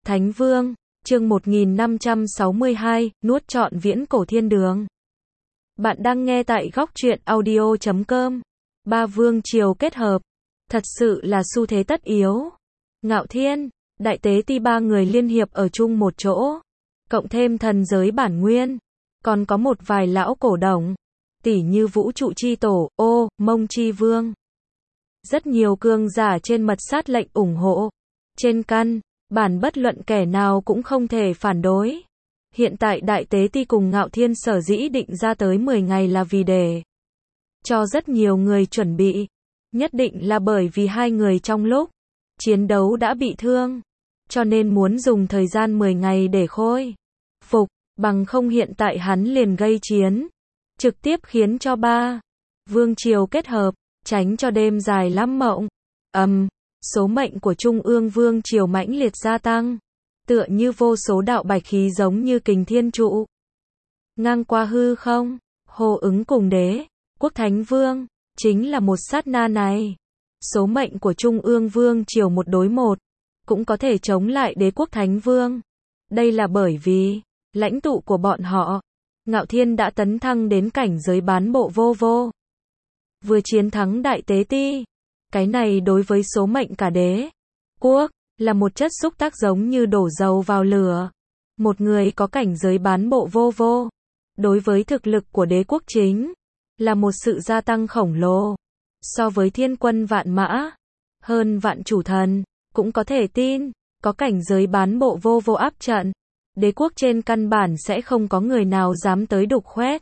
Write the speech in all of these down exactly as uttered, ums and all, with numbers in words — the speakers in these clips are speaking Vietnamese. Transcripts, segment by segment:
Thánh Vương, chương một nghìn năm trăm sáu mươi hai, nuốt trọn viễn cổ thiên đường. Bạn đang nghe tại góc truyện audio chấm com. Ba vương triều kết hợp, thật sự là xu thế tất yếu. Ngạo Thiên, Đại Tế Ti ba người liên hiệp ở chung một chỗ, cộng thêm thần giới bản nguyên, còn có một vài lão cổ đồng, tỉ như Vũ trụ chi tổ, ô, Mông chi vương. Rất nhiều cường giả trên mật sát lệnh ủng hộ. Trên căn bản bất luận kẻ nào cũng không thể phản đối. Hiện tại Đại Tế Ti cùng Ngạo Thiên sở dĩ định ra tới mười ngày là vì để cho rất nhiều người chuẩn bị. Nhất định là bởi vì hai người trong lúc chiến đấu đã bị thương, cho nên muốn dùng thời gian mười ngày để khôi phục, bằng không hiện tại hắn liền gây chiến, trực tiếp khiến cho ba vương triều kết hợp, tránh cho đêm dài lắm mộng. Ầm, um, số mệnh của Trung ương vương triều mãnh liệt gia tăng, tựa như vô số đạo bạch khí giống như kình thiên trụ ngang qua hư không, hô ứng cùng đế quốc thánh vương. Chính là một sát na này, số mệnh của Trung ương vương triều một đối một cũng có thể chống lại đế quốc thánh vương. Đây là bởi vì lãnh tụ của bọn họ, Ngạo Thiên đã tấn thăng đến cảnh giới bán bộ vô vô, vừa chiến thắng Đại Tế Ti. Cái này đối với số mệnh cả đế quốc là một chất xúc tác, giống như đổ dầu vào lửa. Một người có cảnh giới bán bộ vô vô, đối với thực lực của đế quốc chính là một sự gia tăng khổng lồ. So với thiên quân vạn mã, hơn vạn chủ thần, cũng có thể tin, có cảnh giới bán bộ vô vô áp trận, đế quốc trên căn bản sẽ không có người nào dám tới đục khoét.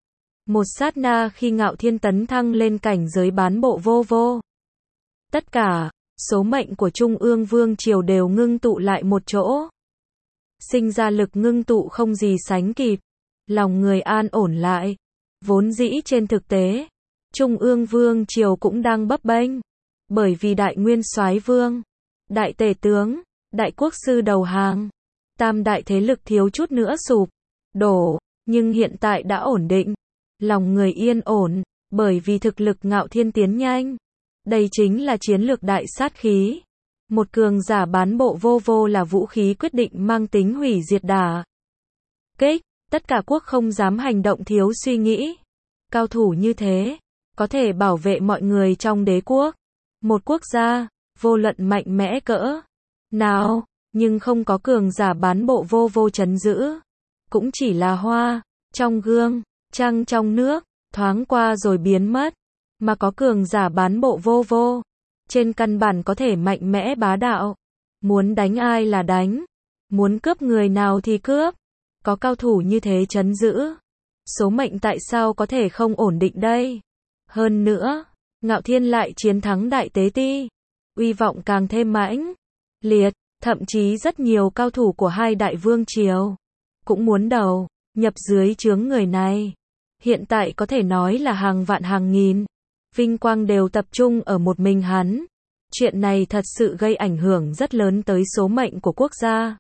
Một sát na khi Ngạo Thiên tấn thăng lên cảnh giới bán bộ vô vô, tất cả số mệnh của Trung ương vương triều đều ngưng tụ lại một chỗ, sinh ra lực ngưng tụ không gì sánh kịp, lòng người an ổn lại. Vốn dĩ trên thực tế, Trung ương vương triều cũng đang bấp bênh, bởi vì Đại Nguyên Soái Vương, Đại Tể Tướng, Đại Quốc Sư đầu hàng, tam đại thế lực thiếu chút nữa sụp đổ, nhưng hiện tại đã ổn định, lòng người yên ổn, bởi vì thực lực Ngạo Thiên tiến nhanh. Đây chính là chiến lược đại sát khí. Một cường giả bán bộ vô vô là vũ khí quyết định mang tính hủy diệt đả kích, tất cả quốc không dám hành động thiếu suy nghĩ. Cao thủ như thế, có thể bảo vệ mọi người trong đế quốc. Một quốc gia, vô luận mạnh mẽ cỡ nào, nhưng không có cường giả bán bộ vô vô trấn giữ, cũng chỉ là hoa trong gương, trăng trong nước, thoáng qua rồi biến mất. Mà có cường giả bán bộ vô vô, trên căn bản có thể mạnh mẽ bá đạo, muốn đánh ai là đánh, muốn cướp người nào thì cướp. Có cao thủ như thế trấn giữ, số mệnh tại sao có thể không ổn định đây? Hơn nữa, Ngạo Thiên lại chiến thắng Đại Tế Ti, uy vọng càng thêm mãnh liệt, thậm chí rất nhiều cao thủ của hai đại vương triều cũng muốn đầu nhập dưới trướng người này. Hiện tại có thể nói là hàng vạn hàng nghìn vinh quang đều tập trung ở một mình hắn. Chuyện này thật sự gây ảnh hưởng rất lớn tới số mệnh của quốc gia.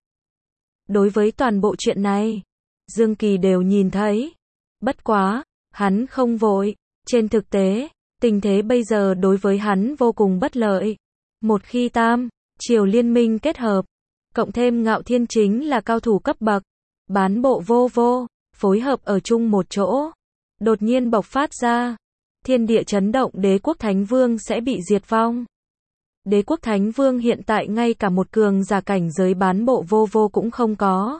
Đối với toàn bộ chuyện này, Dương Kỳ đều nhìn thấy. Bất quá, hắn không vội. Trên thực tế, tình thế bây giờ đối với hắn vô cùng bất lợi. Một khi tam triều liên minh kết hợp, cộng thêm Ngạo Thiên chính là cao thủ cấp bậc bán bộ vô vô, phối hợp ở chung một chỗ, đột nhiên bộc phát ra, thiên địa chấn động, đế quốc thánh vương sẽ bị diệt vong. Đế quốc thánh vương hiện tại ngay cả một cường giả cảnh giới bán bộ vô vô cũng không có.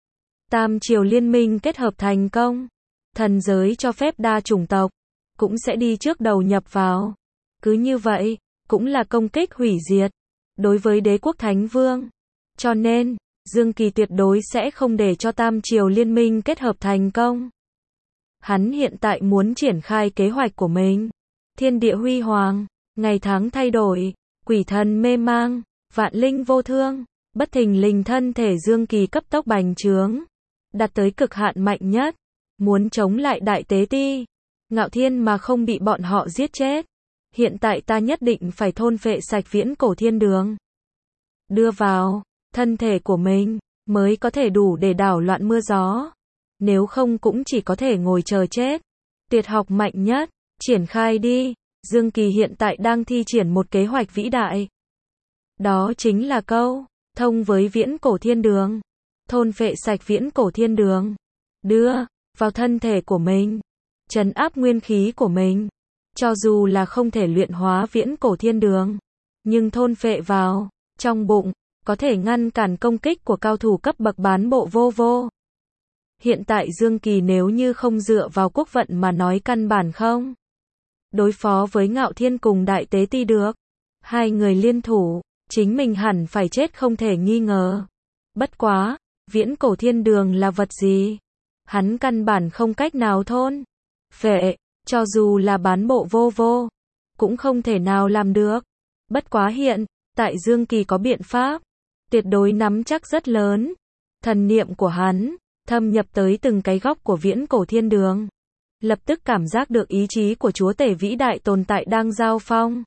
Tam triều liên minh kết hợp thành công, thần giới cho phép đa chủng tộc cũng sẽ đi trước đầu nhập vào. Cứ như vậy, cũng là công kích hủy diệt đối với đế quốc thánh vương. Cho nên, Dương Kỳ tuyệt đối sẽ không để cho tam triều liên minh kết hợp thành công. Hắn hiện tại muốn triển khai kế hoạch của mình. Thiên địa huy hoàng, ngày tháng thay đổi, quỷ thần mê mang, vạn linh vô thương, bất thình lình thân thể Dương Kỳ cấp tốc bành trướng, đạt tới cực hạn mạnh nhất, muốn chống lại Đại Tế Ti, Ngạo Thiên mà không bị bọn họ giết chết. Hiện tại ta nhất định phải thôn phệ sạch viễn cổ thiên đường, đưa vào thân thể của mình, mới có thể đủ để đảo loạn mưa gió. Nếu không cũng chỉ có thể ngồi chờ chết. Tuyệt học mạnh nhất, triển khai đi. Dương Kỳ hiện tại đang thi triển một kế hoạch vĩ đại. Đó chính là câu thông với viễn cổ thiên đường, thôn phệ sạch viễn cổ thiên đường, đưa vào thân thể của mình, trấn áp nguyên khí của mình. Cho dù là không thể luyện hóa viễn cổ thiên đường, nhưng thôn phệ vào trong bụng, có thể ngăn cản công kích của cao thủ cấp bậc bán bộ vô vô. Hiện tại Dương Kỳ nếu như không dựa vào quốc vận mà nói căn bản không đối phó với Ngạo Thiên cùng Đại Tế Ti được. Hai người liên thủ, chính mình hẳn phải chết không thể nghi ngờ. Bất quá, viễn cổ thiên đường là vật gì? Hắn căn bản không cách nào thôn phệ, cho dù là bán bộ vô vô, cũng không thể nào làm được. Bất quá hiện tại Dương Kỳ có biện pháp, tuyệt đối nắm chắc rất lớn. Thần niệm của hắn thâm nhập tới từng cái góc của viễn cổ thiên đường, lập tức cảm giác được ý chí của chúa tể vĩ đại tồn tại đang giao phong,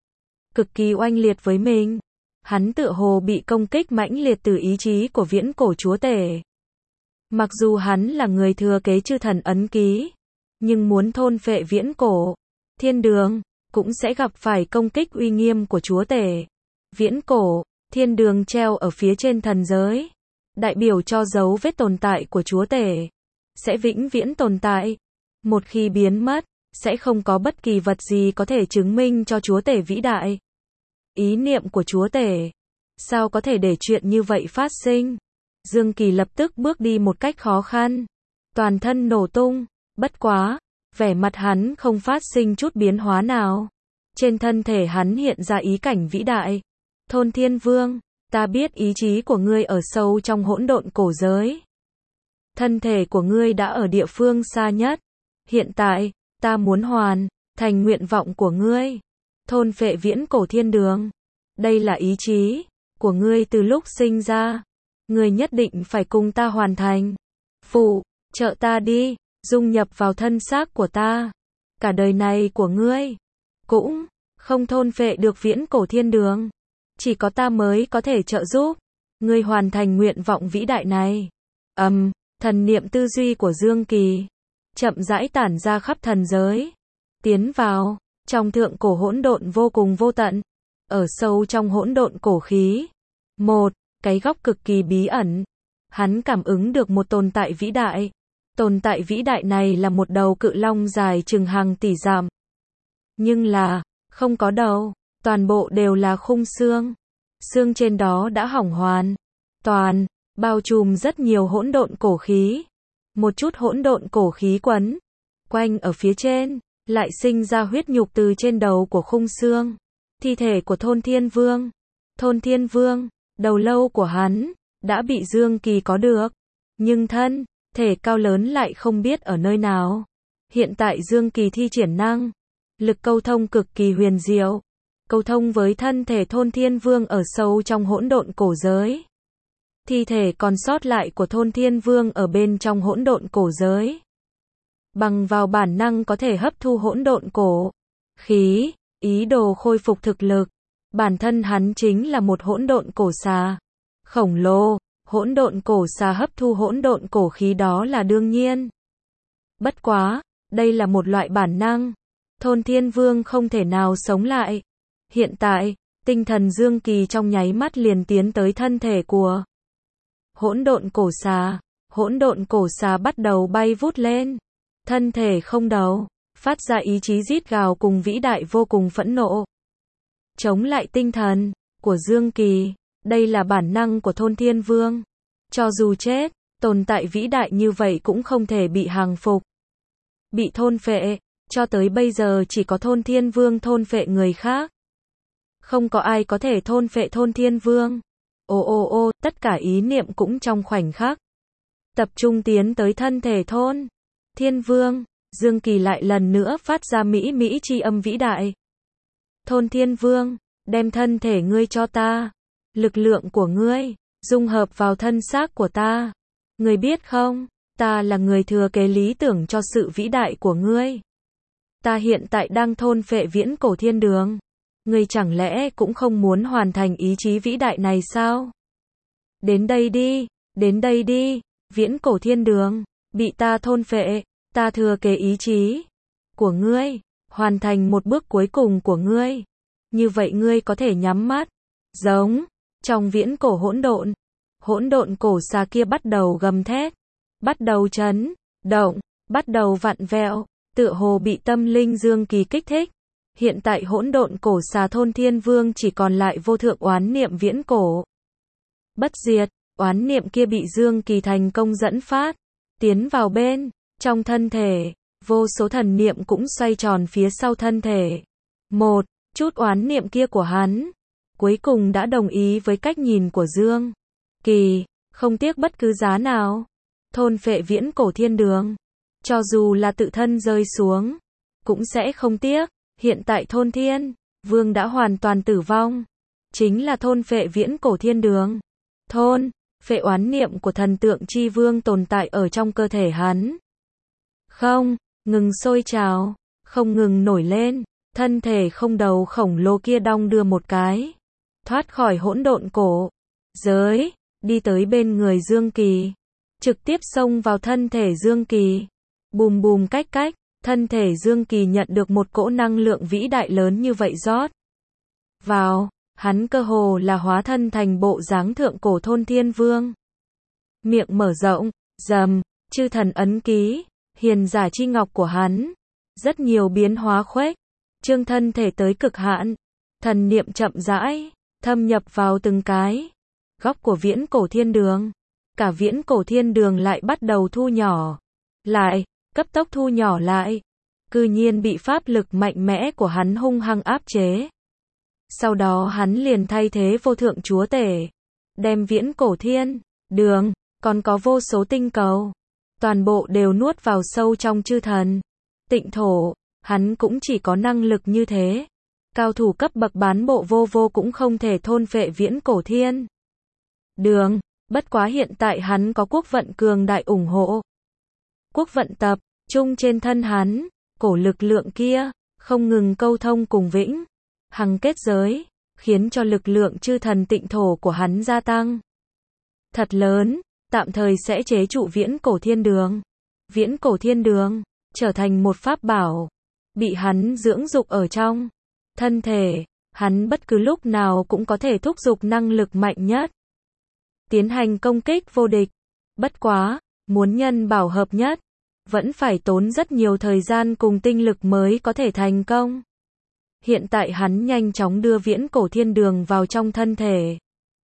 cực kỳ oanh liệt với mình. Hắn tựa hồ bị công kích mãnh liệt từ ý chí của viễn cổ chúa tể. Mặc dù hắn là người thừa kế chư thần ấn ký, nhưng muốn thôn phệ viễn cổ thiên đường, cũng sẽ gặp phải công kích uy nghiêm của chúa tể. Viễn cổ thiên đường treo ở phía trên thần giới, đại biểu cho dấu vết tồn tại của chúa tể, sẽ vĩnh viễn tồn tại. Một khi biến mất, sẽ không có bất kỳ vật gì có thể chứng minh cho chúa tể vĩ đại. Ý niệm của chúa tể, sao có thể để chuyện như vậy phát sinh? Dương Kỳ lập tức bước đi một cách khó khăn, toàn thân nổ tung. Bất quá, vẻ mặt hắn không phát sinh chút biến hóa nào. Trên thân thể hắn hiện ra ý cảnh vĩ đại. Thôn Thiên Vương, ta biết ý chí của ngươi ở sâu trong hỗn độn cổ giới. Thân thể của ngươi đã ở địa phương xa nhất. Hiện tại, ta muốn hoàn thành nguyện vọng của ngươi, thôn phệ viễn cổ thiên đường. Đây là ý chí của ngươi từ lúc sinh ra. Ngươi nhất định phải cùng ta hoàn thành. Phụ trợ ta đi, dung nhập vào thân xác của ta. Cả đời này của ngươi cũng không thôn phệ được viễn cổ thiên đường. Chỉ có ta mới có thể trợ giúp ngươi hoàn thành nguyện vọng vĩ đại này. Ầm, um, thần niệm tư duy của Dương Kỳ chậm rãi tản ra khắp thần giới, tiến vào trong thượng cổ hỗn độn vô cùng vô tận. Ở sâu trong hỗn độn cổ khí, một cái góc cực kỳ bí ẩn, hắn cảm ứng được một tồn tại vĩ đại. Tồn tại vĩ đại này là một đầu cự long dài chừng hàng tỷ dặm. Nhưng là không có đầu, toàn bộ đều là khung xương. Xương trên đó đã hỏng hoàn toàn, bao trùm rất nhiều hỗn độn cổ khí. Một chút hỗn độn cổ khí quấn quanh ở phía trên, lại sinh ra huyết nhục từ trên đầu của khung xương. Thi thể của Thôn Thiên Vương. Thôn Thiên Vương, đầu lâu của hắn đã bị Dương Kỳ có được, nhưng thân thể cao lớn lại không biết ở nơi nào. Hiện tại Dương Kỳ thi triển năng lực câu thông cực kỳ huyền diệu, câu thông với thân thể Thôn Thiên Vương ở sâu trong hỗn độn cổ giới. Thi thể còn sót lại của Thôn Thiên Vương ở bên trong hỗn độn cổ giới, bằng vào bản năng có thể hấp thu hỗn độn cổ khí, ý đồ khôi phục thực lực. Bản thân hắn chính là một hỗn độn cổ xà khổng lồ, hỗn độn cổ xà hấp thu hỗn độn cổ khí đó là đương nhiên. Bất quá, đây là một loại bản năng, Thôn Thiên Vương không thể nào sống lại. Hiện tại, tinh thần Dương Kỳ trong nháy mắt liền tiến tới thân thể của hỗn độn cổ xà. Hỗn độn cổ xà bắt đầu bay vút lên, thân thể không đầu, phát ra ý chí rít gào cùng vĩ đại vô cùng phẫn nộ, chống lại tinh thần của Dương Kỳ. Đây là bản năng của Thôn Thiên Vương. Cho dù chết, tồn tại vĩ đại như vậy cũng không thể bị hàng phục, bị thôn phệ. Cho tới bây giờ chỉ có Thôn Thiên Vương thôn phệ người khác, không có ai có thể thôn phệ Thôn Thiên Vương. Ô ô ô, tất cả ý niệm cũng trong khoảnh khắc tập trung tiến tới thân thể Thôn Thiên Vương. Dương Kỳ lại lần nữa phát ra mỹ mỹ chi âm vĩ đại. Thôn Thiên Vương, đem thân thể ngươi cho ta, lực lượng của ngươi dung hợp vào thân xác của ta. Ngươi biết không, ta là người thừa kế lý tưởng cho sự vĩ đại của ngươi. Ta hiện tại đang thôn phệ viễn cổ thiên đường. Ngươi chẳng lẽ cũng không muốn hoàn thành ý chí vĩ đại này sao? Đến đây đi, đến đây đi, viễn cổ thiên đường, bị ta thôn phệ, ta thừa kế ý chí của ngươi, hoàn thành một bước cuối cùng của ngươi. Như vậy ngươi có thể nhắm mắt, giống Trong viễn cổ hỗn độn, hỗn độn cổ xà kia bắt đầu gầm thét, bắt đầu chấn động, bắt đầu vặn vẹo, tựa hồ bị tâm linh dương kỳ kích thích. Hiện tại hỗn độn cổ xà thôn thiên vương chỉ còn lại vô thượng oán niệm viễn cổ. Bất diệt, oán niệm kia bị dương kỳ thành công dẫn phát, tiến vào bên trong thân thể, vô số thần niệm cũng xoay tròn phía sau thân thể. Một chút oán niệm kia của hắn, cuối cùng đã đồng ý với cách nhìn của Dương Kỳ, không tiếc bất cứ giá nào, thôn phệ viễn cổ thiên đường. Cho dù là tự thân rơi xuống, cũng sẽ không tiếc. Hiện tại thôn thiên vương đã hoàn toàn tử vong, chính là thôn phệ viễn cổ thiên đường. Thôn phệ oán niệm của thần tượng chi vương tồn tại ở trong cơ thể hắn. Không ngừng sôi trào, không ngừng nổi lên, thân thể không đầu khổng lồ kia đong đưa một cái, thoát khỏi hỗn độn cổ giới, đi tới bên người Dương Kỳ, trực tiếp xông vào thân thể Dương Kỳ. Bùm bùm cách cách, thân thể Dương Kỳ nhận được một cỗ năng lượng vĩ đại lớn như vậy rót vào, hắn cơ hồ là hóa thân thành bộ dáng thượng cổ thôn thiên vương. Miệng mở rộng, rầm, chư thần ấn ký, hiền giả chi ngọc của hắn, rất nhiều biến hóa khuếch trương thân thể tới cực hạn, thần niệm chậm rãi thâm nhập vào từng cái góc của viễn cổ thiên đường. Cả viễn cổ thiên đường lại bắt đầu thu nhỏ lại, cấp tốc thu nhỏ lại, cư nhiên bị pháp lực mạnh mẽ của hắn hung hăng áp chế. Sau đó hắn liền thay thế vô thượng chúa tể, đem viễn cổ thiên đường, còn có vô số tinh cầu, toàn bộ đều nuốt vào sâu trong chư thần tịnh thổ. Hắn cũng chỉ có năng lực như thế, cao thủ cấp bậc bán bộ vô vô cũng không thể thôn phệ viễn cổ thiên đường. Bất quá hiện tại hắn có quốc vận cường đại ủng hộ. Quốc vận tập trung trên thân hắn, cổ lực lượng kia không ngừng câu thông cùng vĩnh hằng kết giới, khiến cho lực lượng chư thần tịnh thổ của hắn gia tăng thật lớn, tạm thời sẽ chế trụ viễn cổ thiên đường. Viễn cổ thiên đường trở thành một pháp bảo, bị hắn dưỡng dục ở trong thân thể, hắn bất cứ lúc nào cũng có thể thúc giục năng lực mạnh nhất, tiến hành công kích vô địch. Bất quá, muốn nhân bảo hợp nhất, vẫn phải tốn rất nhiều thời gian cùng tinh lực mới có thể thành công. Hiện tại hắn nhanh chóng đưa viễn cổ thiên đường vào trong thân thể,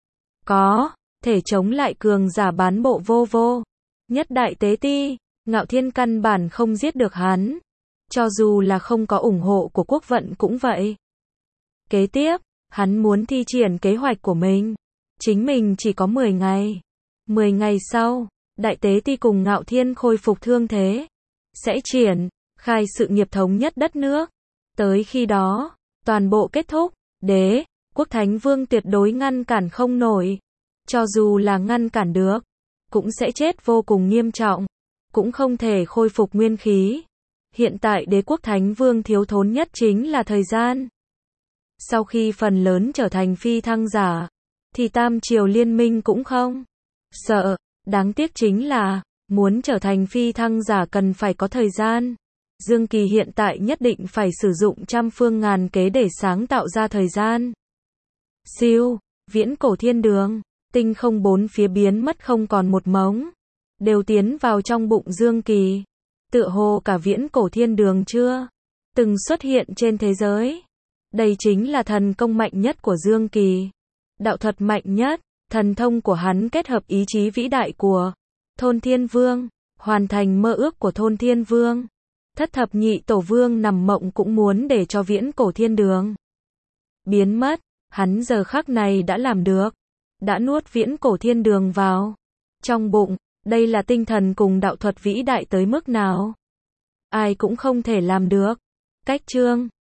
có thể chống lại cường giả bán bộ vô vô. Nhất đại tế ti, Ngạo Thiên căn bản không giết được hắn, cho dù là không có ủng hộ của quốc vận cũng vậy. Kế tiếp, hắn muốn thi triển kế hoạch của mình. Chính mình chỉ có mười ngày. mười ngày sau, đại tế ti cùng Ngạo Thiên khôi phục thương thế, sẽ triển khai sự nghiệp thống nhất đất nước. Tới khi đó, toàn bộ kết thúc, đế quốc Thánh Vương tuyệt đối ngăn cản không nổi. Cho dù là ngăn cản được, cũng sẽ chết vô cùng nghiêm trọng, cũng không thể khôi phục nguyên khí. Hiện tại đế quốc Thánh Vương thiếu thốn nhất chính là thời gian. Sau khi phần lớn trở thành phi thăng giả, thì Tam Triều Liên minh cũng không sợ. Đáng tiếc chính là, muốn trở thành phi thăng giả cần phải có thời gian. Dương Kỳ hiện tại nhất định phải sử dụng trăm phương ngàn kế để sáng tạo ra thời gian. Siêu, viễn cổ thiên đường, tinh không bốn phía biến mất không còn một mống, đều tiến vào trong bụng Dương Kỳ. Tựa hồ cả viễn cổ thiên đường chưa từng xuất hiện trên thế giới. Đây chính là thần công mạnh nhất của Dương Kỳ, đạo thuật mạnh nhất. Thần thông của hắn kết hợp ý chí vĩ đại của Thôn Thiên Vương, hoàn thành mơ ước của Thôn Thiên Vương. Thất thập nhị tổ vương nằm mộng cũng muốn để cho viễn cổ thiên đường biến mất, hắn giờ khắc này đã làm được, đã nuốt viễn cổ thiên đường vào trong bụng. Đây là tinh thần cùng đạo thuật vĩ đại tới mức nào, ai cũng không thể làm được. Cách chương